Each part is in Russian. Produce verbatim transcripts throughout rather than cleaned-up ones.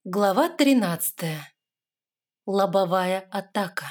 Глава тринадцатая. Лобовая атака.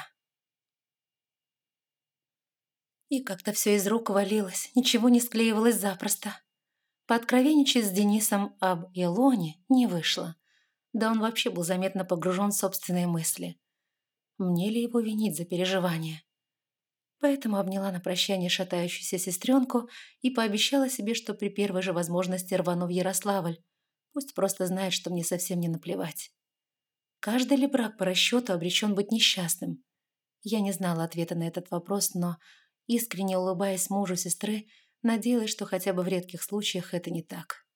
И как-то все из рук валилось, ничего не склеивалось запросто. Пооткровенничать с Денисом об Илоне не вышло. Да он вообще был заметно погружен в собственные мысли. Мне ли его винить за переживания? Поэтому обняла на прощание шатающуюся сестренку и пообещала себе, что при первой же возможности рвану в Ярославль. Пусть просто знает, что мне совсем не наплевать. Каждый ли брак по расчету обречен быть несчастным? Я не знала ответа на этот вопрос, но, искренне улыбаясь мужу сестры, надеялась, что хотя бы в редких случаях это не так.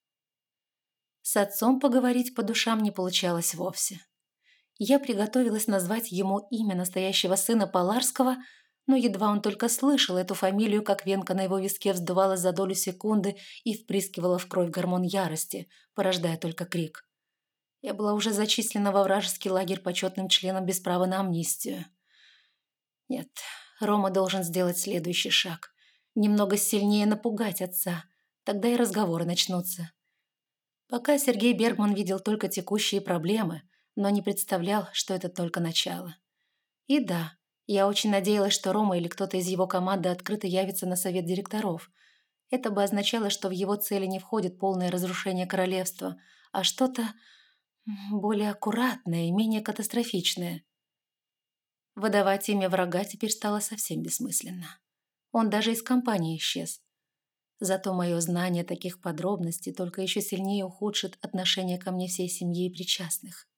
С отцом поговорить по душам не получалось вовсе. Я приготовилась назвать ему имя настоящего сына Поларского, но едва он только слышал эту фамилию, как венка на его виске вздувалась за долю секунды и впрыскивала в кровь гормон ярости, порождая только крик. Я была уже зачислена во вражеский лагерь почетным членом без права на амнистию. Нет, Рома должен сделать следующий шаг. Немного сильнее напугать отца. Тогда и разговоры начнутся. Пока Сергей Бергман видел только текущие проблемы, но не представлял, что это только начало. И да, я очень надеялась, что Рома или кто-то из его команды открыто явится на совет директоров. Это бы означало, что в его цели не входит полное разрушение королевства, а что-то более аккуратное и менее катастрофичное. Выдавать имя врага теперь стало совсем бессмысленно. Он даже из компании исчез. Зато мое знание таких подробностей только еще сильнее ухудшит отношение ко мне всей семьи и причастных.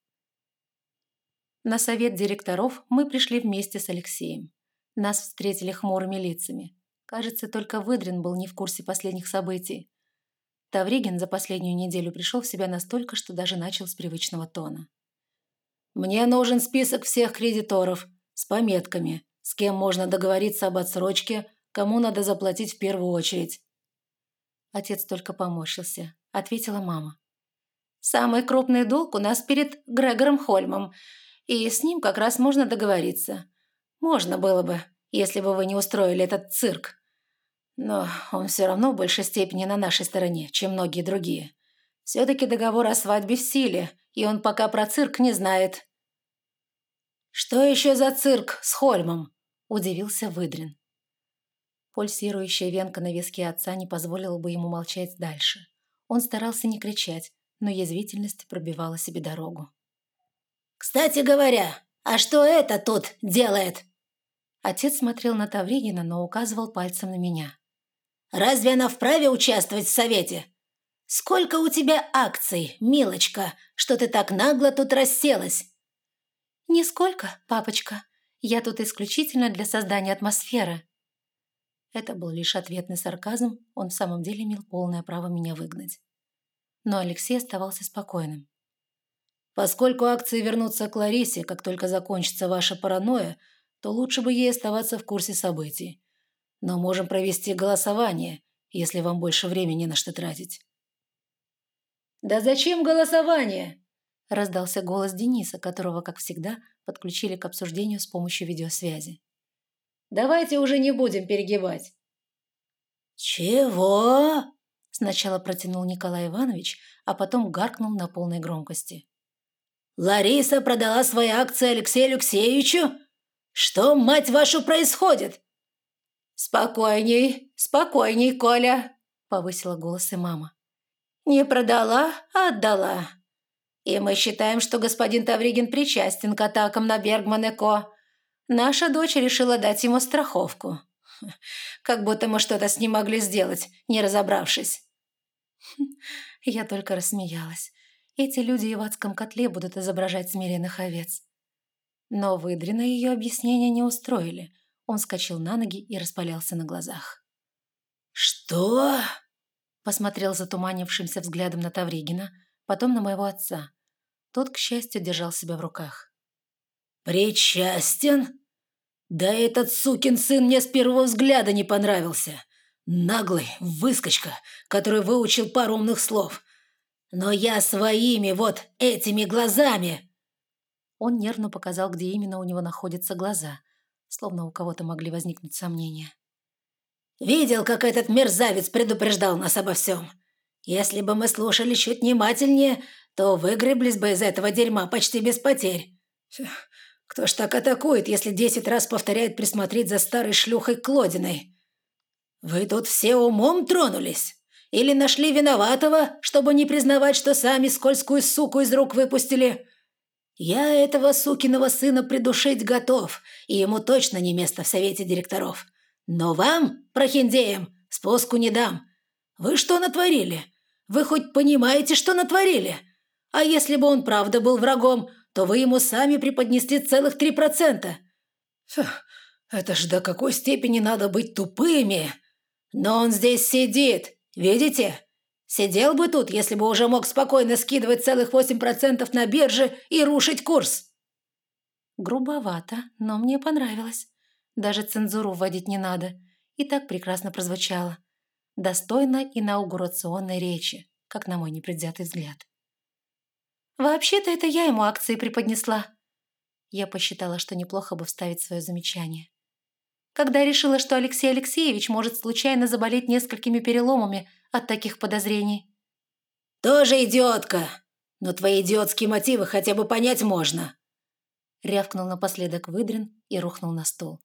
На совет директоров мы пришли вместе с Алексеем. Нас встретили хмурыми лицами. Кажется, только Выдрин был не в курсе последних событий. Тавригин за последнюю неделю пришел в себя настолько, что даже начал с привычного тона. «Мне нужен список всех кредиторов с пометками, с кем можно договориться об отсрочке, кому надо заплатить в первую очередь». Отец только поморщился. Ответила мама. «Самый крупный долг у нас перед Грегором Хольмом, и с ним как раз можно договориться. Можно было бы, если бы вы не устроили этот цирк. Но он все равно в большей степени на нашей стороне, чем многие другие. Все-таки договор о свадьбе в силе, и он пока про цирк не знает». «Что еще за цирк с Хольмом?» – удивился Выдрин. Пульсирующая венка на виске отца не позволила бы ему молчать дальше. Он старался не кричать, но язвительность пробивала себе дорогу. «Кстати говоря, а что это тут делает?» Отец смотрел на Тавригина, но указывал пальцем на меня. «Разве она вправе участвовать в совете? Сколько у тебя акций, милочка, что ты так нагло тут расселась?» «Нисколько, папочка. Я тут исключительно для создания атмосферы». Это был лишь ответный сарказм, он в самом деле имел полное право меня выгнать. Но Алексей оставался спокойным. «Поскольку акции вернутся к Ларисе, как только закончится ваша паранойя, то лучше бы ей оставаться в курсе событий. Но можем провести голосование, если вам больше времени на что тратить». «Да зачем голосование?» – раздался голос Дениса, которого, как всегда, подключили к обсуждению с помощью видеосвязи. «Давайте уже не будем перегибать». «Чего?» – сначала протянул Николай Иванович, а потом гаркнул на полной громкости. «Лариса продала свои акции Алексею Алексеевичу? Что, мать вашу, происходит?» «Спокойней, спокойней, Коля», – повысила голос и мама. «Не продала, а отдала. И мы считаем, что господин Тавригин причастен к атакам на Бергман и Ко. Наша дочь решила дать ему страховку. Как будто мы что-то с ним могли сделать, не разобравшись». Я только рассмеялась. Эти люди в адском котле будут изображать смиренных овец. Но Выдрина ее объяснения не устроили. Он вскочил на ноги и распалялся на глазах. «Что?» Посмотрел затуманившимся взглядом на Тавригина, потом на моего отца. Тот, к счастью, держал себя в руках. «Причастен? Да этот сукин сын мне с первого взгляда не понравился. Наглый выскочка, который выучил пару умных слов. Но я своими вот этими глазами...» Он нервно показал, где именно у него находятся глаза, словно у кого-то могли возникнуть сомнения. «Видел, как этот мерзавец предупреждал нас обо всем. Если бы мы слушали чуть внимательнее, то выгреблись бы из этого дерьма почти без потерь. Кто ж так атакует, если десять раз повторяет присмотреть за старой шлюхой Клодиной? Вы тут все умом тронулись? Или нашли виноватого, чтобы не признавать, что сами скользкую суку из рук выпустили? Я этого сукиного сына придушить готов, и ему точно не место в совете директоров. Но вам, прохиндеям, спуску не дам. Вы что натворили? Вы хоть понимаете, что натворили? А если бы он правда был врагом, то вы ему сами преподнесли целых три процента. Фу, это ж до какой степени надо быть тупыми. Но он здесь сидит, видите? Сидел бы тут, если бы уже мог спокойно скидывать целых восемь процентов на бирже и рушить курс. Грубовато, но мне понравилось. Даже цензуру вводить не надо. И так прекрасно прозвучало. Достойно инаугурационной речи, как на мой непредвзятый взгляд. «Вообще-то это я ему акции преподнесла». Я посчитала, что неплохо бы вставить свое замечание. Когда решила, что Алексей Алексеевич может случайно заболеть несколькими переломами от таких подозрений. «Тоже идиотка, но твои идиотские мотивы хотя бы понять можно», рявкнул напоследок Выдрин и рухнул на стол.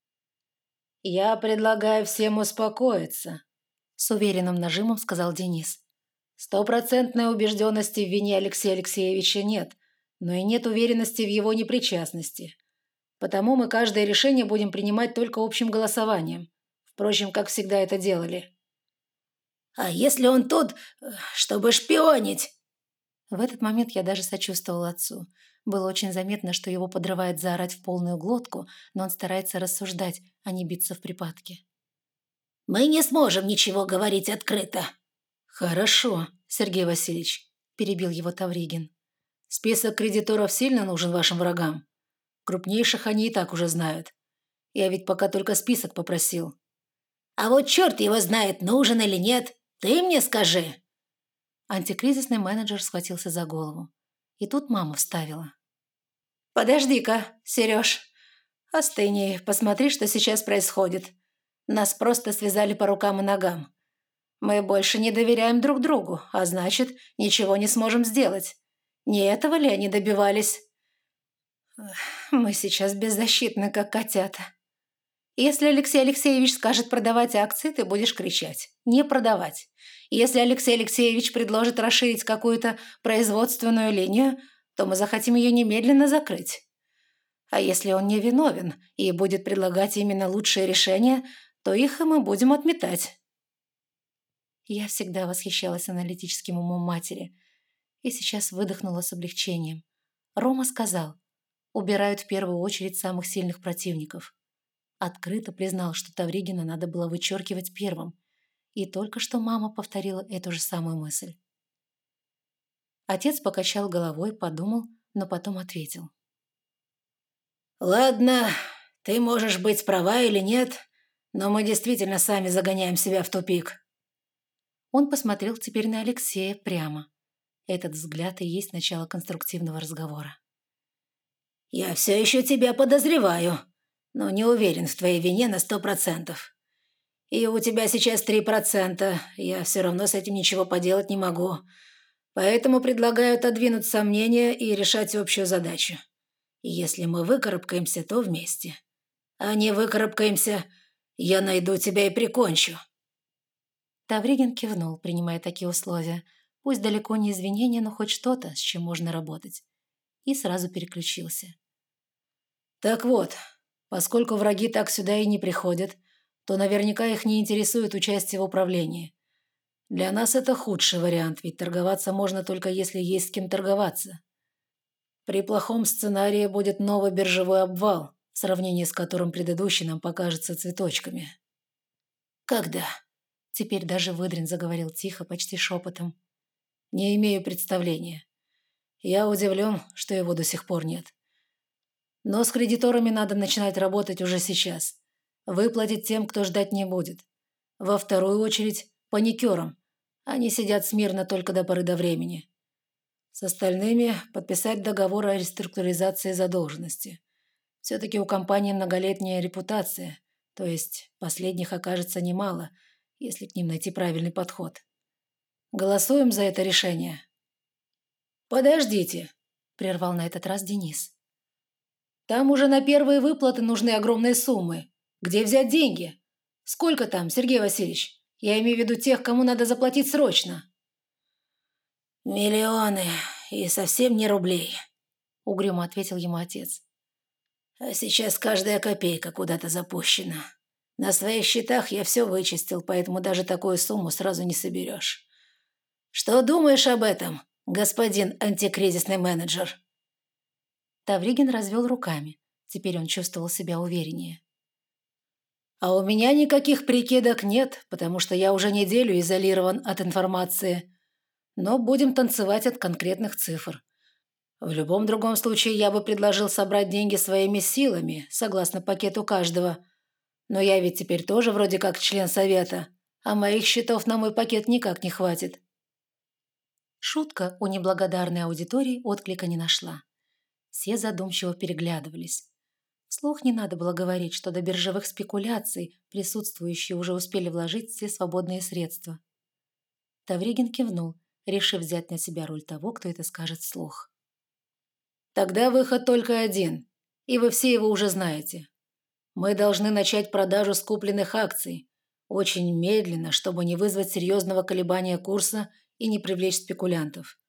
«Я предлагаю всем успокоиться», — с уверенным нажимом сказал Денис. «Стопроцентной убежденности в вине Алексея Алексеевича нет, но и нет уверенности в его непричастности. Потому мы каждое решение будем принимать только общим голосованием. Впрочем, как всегда это делали». «А если он тут, чтобы шпионить?» В этот момент я даже сочувствовала отцу. Было очень заметно, что его подрывает заорать в полную глотку, но он старается рассуждать, а не биться в припадке. «Мы не сможем ничего говорить открыто». «Хорошо, Сергей Васильевич», – перебил его Тавригин. «Список кредиторов сильно нужен вашим врагам? Крупнейших они и так уже знают. Я ведь пока только список попросил». «А вот черт его знает, нужен или нет. Ты мне скажи». Антикризисный менеджер схватился за голову. И тут мама вставила. «Подожди-ка, Сереж. Остынь и посмотри, что сейчас происходит. Нас просто связали по рукам и ногам. Мы больше не доверяем друг другу, а значит, ничего не сможем сделать. Не этого ли они добивались? Мы сейчас беззащитны, как котята. Если Алексей Алексеевич скажет продавать акции, ты будешь кричать. Не продавать. Если Алексей Алексеевич предложит расширить какую-то производственную линию, то мы захотим ее немедленно закрыть. А если он не виновен и будет предлагать именно лучшие решения, то их и мы будем отметать». Я всегда восхищалась аналитическим умом матери и сейчас выдохнула с облегчением. Рома сказал, убирают в первую очередь самых сильных противников. Открыто признал, что Тавригина надо было вычеркивать первым, и только что мама повторила эту же самую мысль. Отец покачал головой, подумал, но потом ответил. «Ладно, ты можешь быть права или нет, но мы действительно сами загоняем себя в тупик». Он посмотрел теперь на Алексея прямо. Этот взгляд и есть начало конструктивного разговора. «Я все еще тебя подозреваю, но не уверен в твоей вине на сто процентов. И у тебя сейчас три процента, я все равно с этим ничего поделать не могу. Поэтому предлагаю отодвинуть сомнения и решать общую задачу. И если мы выкарабкаемся, то вместе. А не выкарабкаемся, я найду тебя и прикончу». Тавригин кивнул, принимая такие условия. Пусть далеко не извинения, но хоть что-то, с чем можно работать. И сразу переключился. «Так вот, поскольку враги так сюда и не приходят, то наверняка их не интересует участие в управлении. Для нас это худший вариант, ведь торговаться можно только если есть с кем торговаться. При плохом сценарии будет новый биржевой обвал, в сравнении с которым предыдущий нам покажется цветочками». «Когда?» Теперь даже Выдрин заговорил тихо, почти шепотом. «Не имею представления. Я удивлен, что его до сих пор нет. Но с кредиторами надо начинать работать уже сейчас. Выплатить тем, кто ждать не будет. Во вторую очередь паникерам. Они сидят смирно только до поры до времени. С остальными подписать договор о реструктуризации задолженности. Все-таки у компании многолетняя репутация, то есть последних окажется немало, если к ним найти правильный подход. Голосуем за это решение». «Подождите», – прервал на этот раз Денис. «Там уже на первые выплаты нужны огромные суммы. Где взять деньги? Сколько там, Сергей Васильевич? Я имею в виду тех, кому надо заплатить срочно». «Миллионы, и совсем не рублей», – угрюмо ответил ему отец. «А сейчас каждая копейка куда-то запущена. На своих счетах я все вычистил, поэтому даже такую сумму сразу не соберешь. Что думаешь об этом, господин антикризисный менеджер?» Тавригин развел руками. Теперь он чувствовал себя увереннее. «А у меня никаких прикидок нет, потому что я уже неделю изолирован от информации. Но будем танцевать от конкретных цифр. В любом другом случае я бы предложил собрать деньги своими силами, согласно пакету каждого. Но я ведь теперь тоже вроде как член совета, а моих счетов на мой пакет никак не хватит». Шутка у неблагодарной аудитории отклика не нашла. Все задумчиво переглядывались. Вслух не надо было говорить, что до биржевых спекуляций присутствующие уже успели вложить все свободные средства. Тавригин кивнул, решив взять на себя роль того, кто это скажет вслух. «Тогда выход только один, и вы все его уже знаете. Мы должны начать продажу скупленных акций, очень медленно, чтобы не вызвать серьезного колебания курса и не привлечь спекулянтов».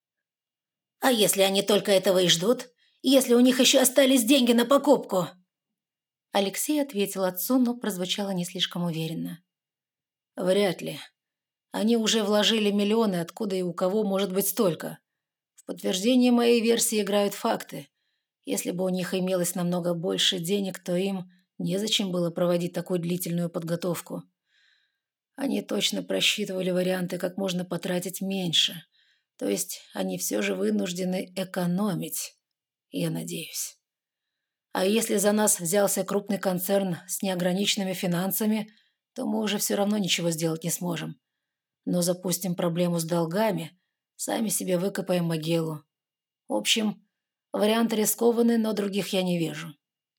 «А если они только этого и ждут? Если у них еще остались деньги на покупку?» Алексей ответил отцу, но прозвучало не слишком уверенно. «Вряд ли. Они уже вложили миллионы, откуда и у кого может быть столько. В подтверждение моей версии играют факты. Если бы у них имелось намного больше денег, то им незачем было проводить такую длительную подготовку. Они точно просчитывали варианты, как можно потратить меньше. То есть они все же вынуждены экономить, я надеюсь. А если за нас взялся крупный концерн с неограниченными финансами, то мы уже все равно ничего сделать не сможем. Но запустим проблему с долгами, сами себе выкопаем могилу. В общем, варианты рискованные, но других я не вижу».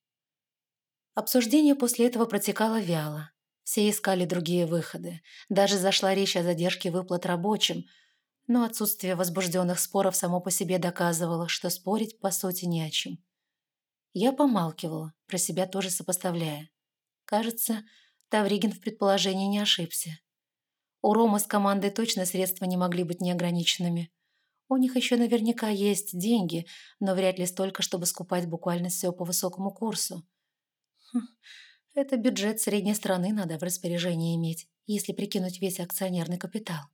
Обсуждение после этого протекало вяло. Все искали другие выходы. Даже зашла речь о задержке выплат рабочим, но отсутствие возбужденных споров само по себе доказывало, что спорить по сути не о чем. Я помалкивала, про себя тоже сопоставляя. Кажется, Тавригин в предположении не ошибся. У Ромы с командой точно средства не могли быть неограниченными. У них еще наверняка есть деньги, но вряд ли столько, чтобы скупать буквально все по высокому курсу. Хм, это бюджет средней страны надо в распоряжении иметь, если прикинуть весь акционерный капитал.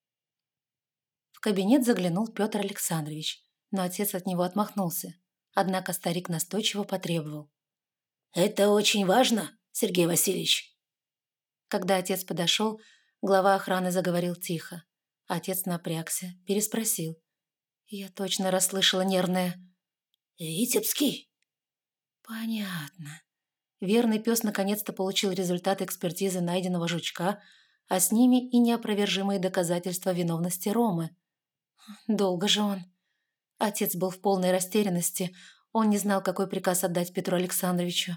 В кабинет заглянул Петр Александрович, но отец от него отмахнулся. Однако старик настойчиво потребовал. «Это очень важно, Сергей Васильевич». Когда отец подошел, глава охраны заговорил тихо. Отец напрягся, переспросил. Я точно расслышала нервное. «Витебский?» «Понятно». Верный пес наконец-то получил результаты экспертизы найденного жучка, а с ними и неопровержимые доказательства виновности Ромы. Долго же он. Отец был в полной растерянности. Он не знал, какой приказ отдать Петру Александровичу.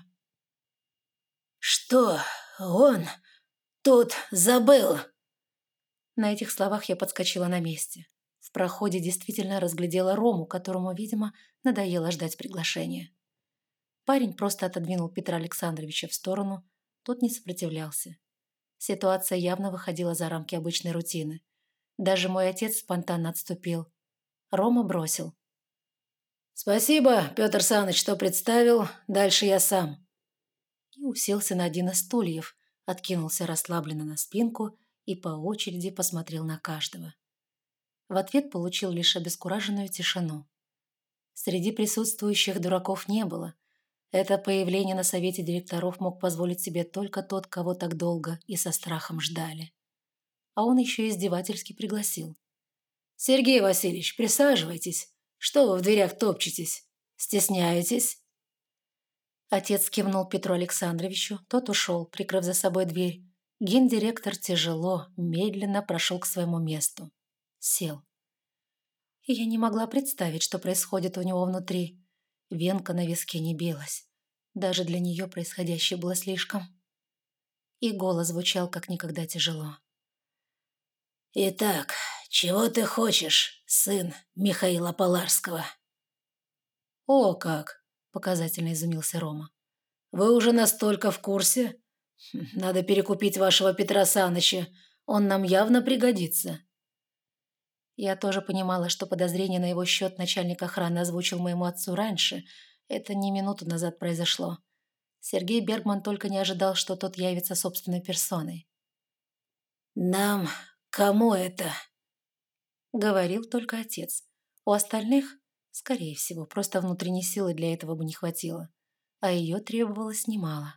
«Что он тут забыл?» На этих словах я подскочила на месте. В проходе действительно разглядела Рому, которому, видимо, надоело ждать приглашения. Парень просто отодвинул Петра Александровича в сторону, тот не сопротивлялся. Ситуация явно выходила за рамки обычной рутины. Даже мой отец спонтанно отступил. Рома бросил. «Спасибо, Петр Саныч, что представил. Дальше я сам». И уселся на один из стульев, откинулся расслабленно на спинку и по очереди посмотрел на каждого. В ответ получил лишь обескураженную тишину. Среди присутствующих дураков не было. Это появление на совете директоров мог позволить себе только тот, кого так долго и со страхом ждали. А он еще издевательски пригласил. «Сергей Васильевич, присаживайтесь. Что вы в дверях топчетесь? Стесняетесь?» Отец кивнул Петру Александровичу, тот ушел, прикрыв за собой дверь. Гендиректор тяжело, медленно прошел к своему месту. Сел. И я не могла представить, что происходит у него внутри. Венка на виске не билась. Даже для нее происходящее было слишком. И голос звучал как никогда тяжело. «Итак, чего ты хочешь, сын Михаила Поларского?» «О, как!» – показательно изумился Рома. «Вы уже настолько в курсе? Хм, Надо перекупить вашего Петра Саныча, он нам явно пригодится». Я тоже понимала, что подозрение на его счет начальник охраны озвучил моему отцу раньше. Это не минуту назад произошло. Сергей Бергман только не ожидал, что тот явится собственной персоной. «Нам кому это?» — говорил только отец. У остальных, скорее всего, просто внутренней силы для этого бы не хватило. А ее требовалось немало.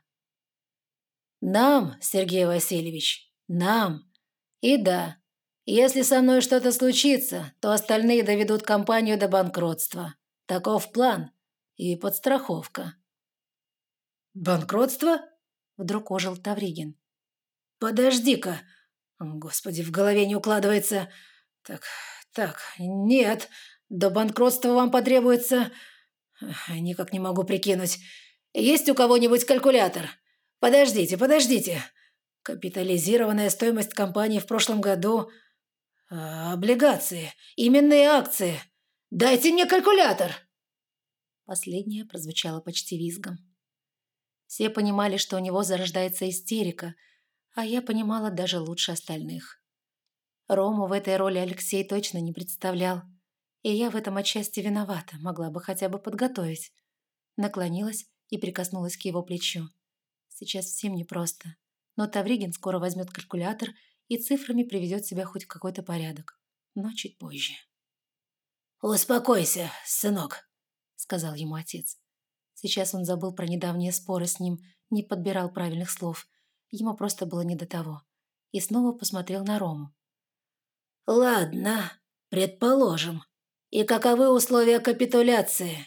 «Нам, Сергей Васильевич, нам. И да, если со мной что-то случится, то остальные доведут компанию до банкротства. Таков план и подстраховка». «Банкротство?» – вдруг ожил Тавригин. «Подожди-ка. Господи, в голове не укладывается. Так, так, нет, до банкротства вам потребуется... Никак не могу прикинуть. Есть у кого-нибудь калькулятор? Подождите, подождите. Капитализированная стоимость компании в прошлом году... А, облигации, именные акции. Дайте мне калькулятор!» Последнее прозвучало почти визгом. Все понимали, что у него зарождается истерика, а я понимала даже лучше остальных. Рому в этой роли Алексей точно не представлял, и я в этом отчасти виновата, могла бы хотя бы подготовить. Наклонилась и прикоснулась к его плечу. Сейчас всем непросто, но Тавригин скоро возьмет калькулятор и цифрами приведет себя хоть в какой-то порядок, но чуть позже. «Успокойся, сынок», — сказал ему отец. Сейчас он забыл про недавние споры с ним, не подбирал правильных слов. Ему просто было не до того. И снова посмотрел на Рому. «Ладно, предположим. И каковы условия капитуляции?»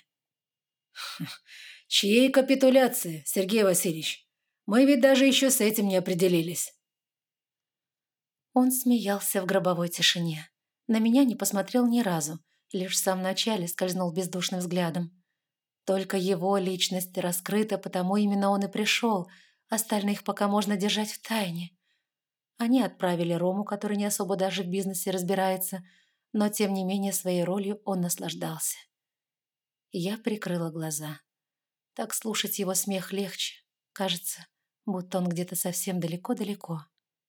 «Чьей капитуляции, Сергей Васильевич? Мы ведь даже еще с этим не определились». Он смеялся в гробовой тишине. На меня не посмотрел ни разу, лишь в самом начале скользнул бездушным взглядом. Только его личность раскрыта, потому именно он и пришел. Остальных пока можно держать в тайне. Они отправили Рому, который не особо даже в бизнесе разбирается, но тем не менее своей ролью он наслаждался. Я прикрыла глаза. Так слушать его смех легче. Кажется, будто он где-то совсем далеко-далеко.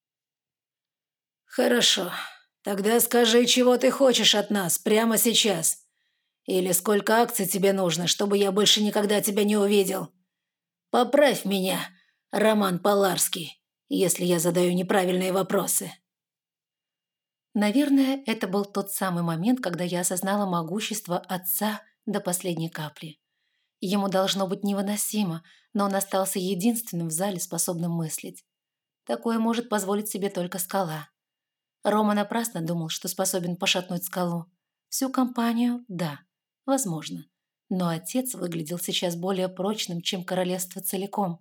«Хорошо. Тогда скажи, чего ты хочешь от нас прямо сейчас. Или сколько акций тебе нужно, чтобы я больше никогда тебя не увидел. Поправь меня, Роман Поларский, если я задаю неправильные вопросы». Наверное, это был тот самый момент, когда я осознала могущество отца до последней капли. Ему должно быть невыносимо, но он остался единственным в зале, способным мыслить. Такое может позволить себе только скала. Рома напрасно думал, что способен пошатнуть скалу. Всю компанию – да, возможно. Но отец выглядел сейчас более прочным, чем королевство целиком.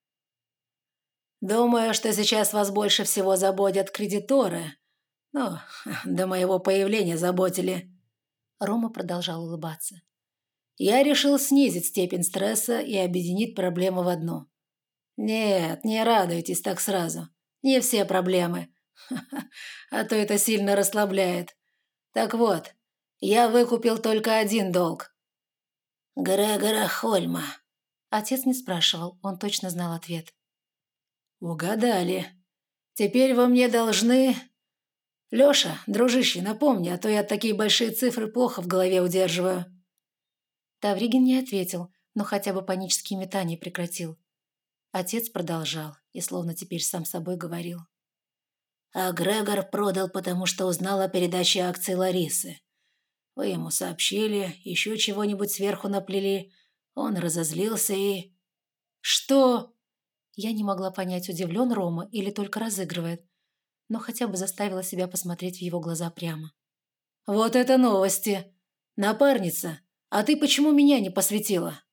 «Думаю, что сейчас вас больше всего заботят кредиторы. Ну, до моего появления заботили». Рома продолжал улыбаться. «Я решил снизить степень стресса и объединить проблемы в одну. Нет, не радуйтесь так сразу. Не все проблемы. А то это сильно расслабляет. Так вот, я выкупил только один долг. Грегора Хольма». Отец не спрашивал, он точно знал ответ. «Угадали. Теперь вы мне должны...» «Лёша, дружище, напомни, а то я такие большие цифры плохо в голове удерживаю». Тавригин не ответил, но хотя бы панические метания прекратил. Отец продолжал и словно теперь сам собой говорил. «А Грегор продал, потому что узнал о передаче акций Ларисы. Вы ему сообщили, еще чего-нибудь сверху наплели. Он разозлился и...» «Что?» Я не могла понять, удивлен Рома или только разыгрывает, но хотя бы заставила себя посмотреть в его глаза прямо. «Вот это новости! Напарница, а ты почему меня не посвятила?»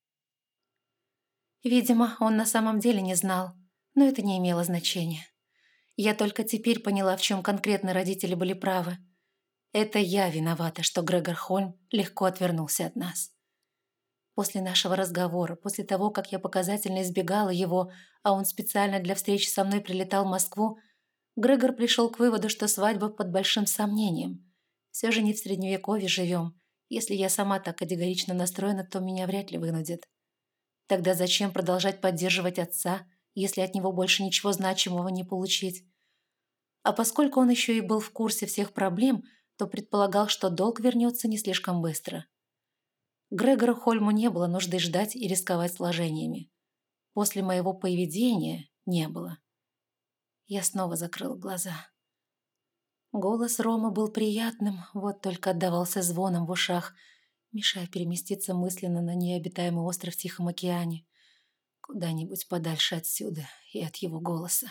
Видимо, он на самом деле не знал, но это не имело значения. Я только теперь поняла, в чем конкретно родители были правы. Это я виновата, что Грегор Хольм легко отвернулся от нас. После нашего разговора, после того, как я показательно избегала его, а он специально для встречи со мной прилетал в Москву, Грегор пришел к выводу, что свадьба под большим сомнением. Все же не в средневековье живем. Если я сама так категорично настроена, то меня вряд ли вынудят. Тогда зачем продолжать поддерживать отца, если от него больше ничего значимого не получить? А поскольку он еще и был в курсе всех проблем, то предполагал, что долг вернется не слишком быстро. Грегору Хольму не было нужды ждать и рисковать сложениями. После моего поведения не было. Я снова закрыла глаза. Голос Ромы был приятным, вот только отдавался звоном в ушах, мешая переместиться мысленно на необитаемый остров в Тихом океане, куда-нибудь подальше отсюда и от его голоса.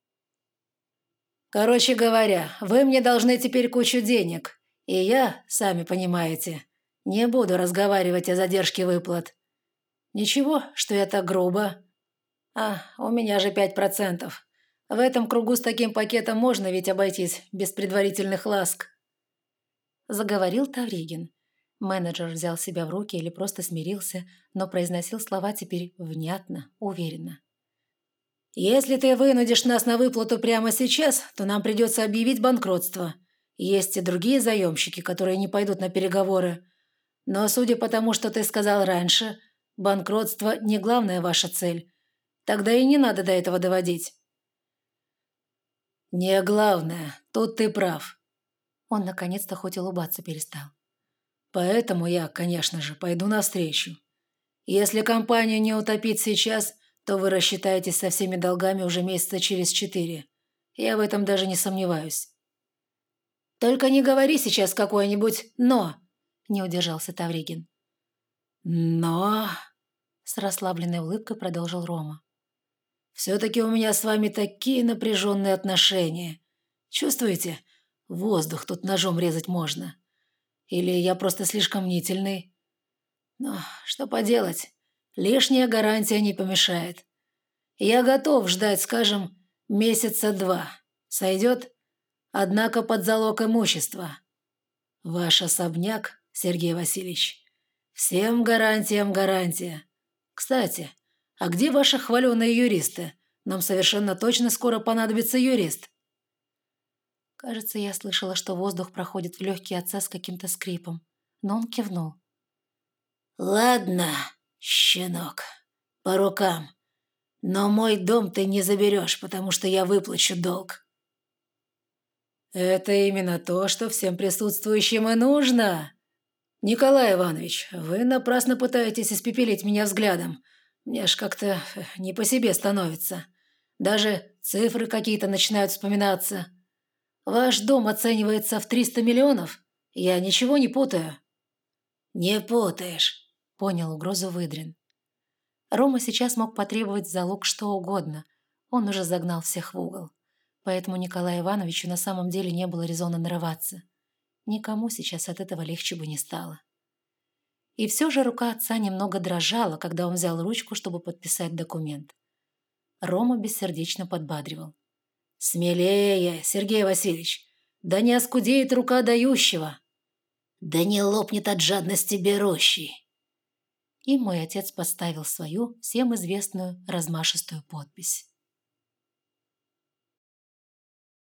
«Короче говоря, вы мне должны теперь кучу денег, и я, сами понимаете, не буду разговаривать о задержке выплат. Ничего, что я так грубо. А, у меня же пять процентов. В этом кругу с таким пакетом можно ведь обойтись без предварительных ласк». Заговорил Тавригин. Менеджер взял себя в руки или просто смирился, но произносил слова теперь внятно, уверенно. «Если ты вынудишь нас на выплату прямо сейчас, то нам придется объявить банкротство. Есть и другие заемщики, которые не пойдут на переговоры. Но судя по тому, что ты сказал раньше, банкротство не главная ваша цель. Тогда и не надо до этого доводить». «Не главное, тут ты прав». Он наконец-то хоть улыбаться перестал. «Поэтому я, конечно же, пойду навстречу. Если компанию не утопить сейчас, то вы рассчитаетесь со всеми долгами уже месяца через четыре. Я в этом даже не сомневаюсь». «Только не говори сейчас какое-нибудь «но», – не удержался Тавригин. «Но...» – с расслабленной улыбкой продолжил Рома. «Все-таки у меня с вами такие напряженные отношения. Чувствуете? Воздух тут ножом резать можно. Или я просто слишком мнительный? Но что поделать, лишняя гарантия не помешает. Я готов ждать, скажем, месяца два. Сойдет? Однако под залог имущества. Ваш особняк, Сергей Васильевич. Всем гарантиям гарантия. Кстати, а где ваши хваленые юристы? Нам совершенно точно скоро понадобится юрист». Кажется, я слышала, что воздух проходит в легкие отца с каким-то скрипом, но он кивнул. «Ладно, щенок, по рукам. Но мой дом ты не заберешь, потому что я выплачу долг». «Это именно то, что всем присутствующим и нужно. Николай Иванович, вы напрасно пытаетесь испепелить меня взглядом. Мне ж как-то не по себе становится. Даже цифры какие-то начинают вспоминаться. Ваш дом оценивается в триста миллионов? Я ничего не путаю». «Не путаешь», — понял угрозу Выдрин. Рома сейчас мог потребовать залог что угодно. Он уже загнал всех в угол. Поэтому Николаю Ивановичу на самом деле не было резона нарываться. Никому сейчас от этого легче бы не стало. И все же рука отца немного дрожала, когда он взял ручку, чтобы подписать документ. Рома бессердечно подбадривал. «Смелее, Сергей Васильевич! Да не оскудеет рука дающего! Да не лопнет от жадности берущий!» И мой отец поставил свою, всем известную, размашистую подпись.